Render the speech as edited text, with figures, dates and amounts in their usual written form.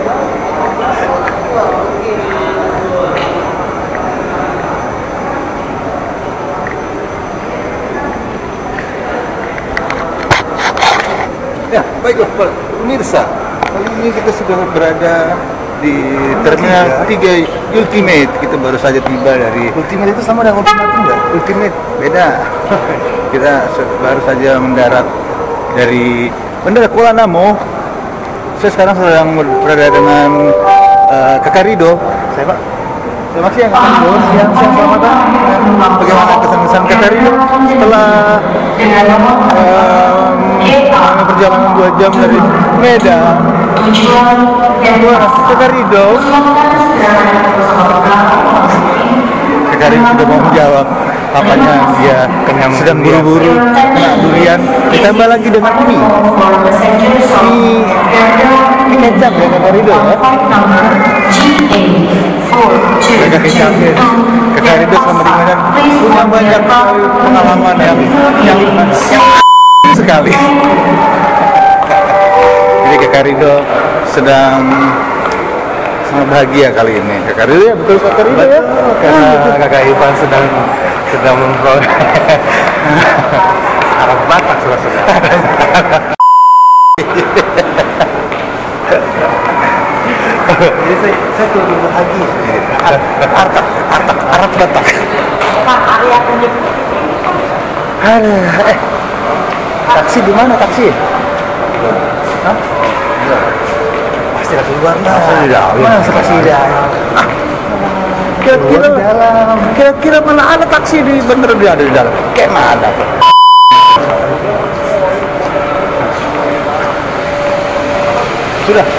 Ya, baiklah pemirsa, kali ini kita sudah berada di Terminal 3 Ultimate. Kita baru saja tiba dari Ultimate itu sama dengan Ultimatum nggak? Ultimate, beda. Kita baru saja mendarat dari Bandara Kuala Namu. Saya sekarang sedang berada dengan Kakak Rido. Saya Pak. Selamat siang Kakak Rido. Siang, selamat datang. Bagaimana kesan-kesan Kakak Rido setelah perjalanan 2 jam dari Medan? Kakak Rido sudah mau menjawab. Apanya dia kenyang, sedang buru-buru kena durian, ditambah lagi dengan mie kecap ya Kakak Rido ya. Kakak kecap ya. Kakak Rido selama di Medan punya banyak pengalaman yang sekali. Jadi Kakak Rido sedang sangat bahagia kali ini. Kakak Rido ya, betul Kakak Rido ya? Karena Kakak Ivan sedang memperoleh Arab Batak saudara. Jadi saya tuh bahagia. Arab Batak. Pak Arya Kunik. Taksi di mana taksi? Hah? Pasti lagi keluar lah. Masa taksi di dalam? Kira-kira mana ada taksi di bener dia ada di dalam? Kayak mana ada? Sudah.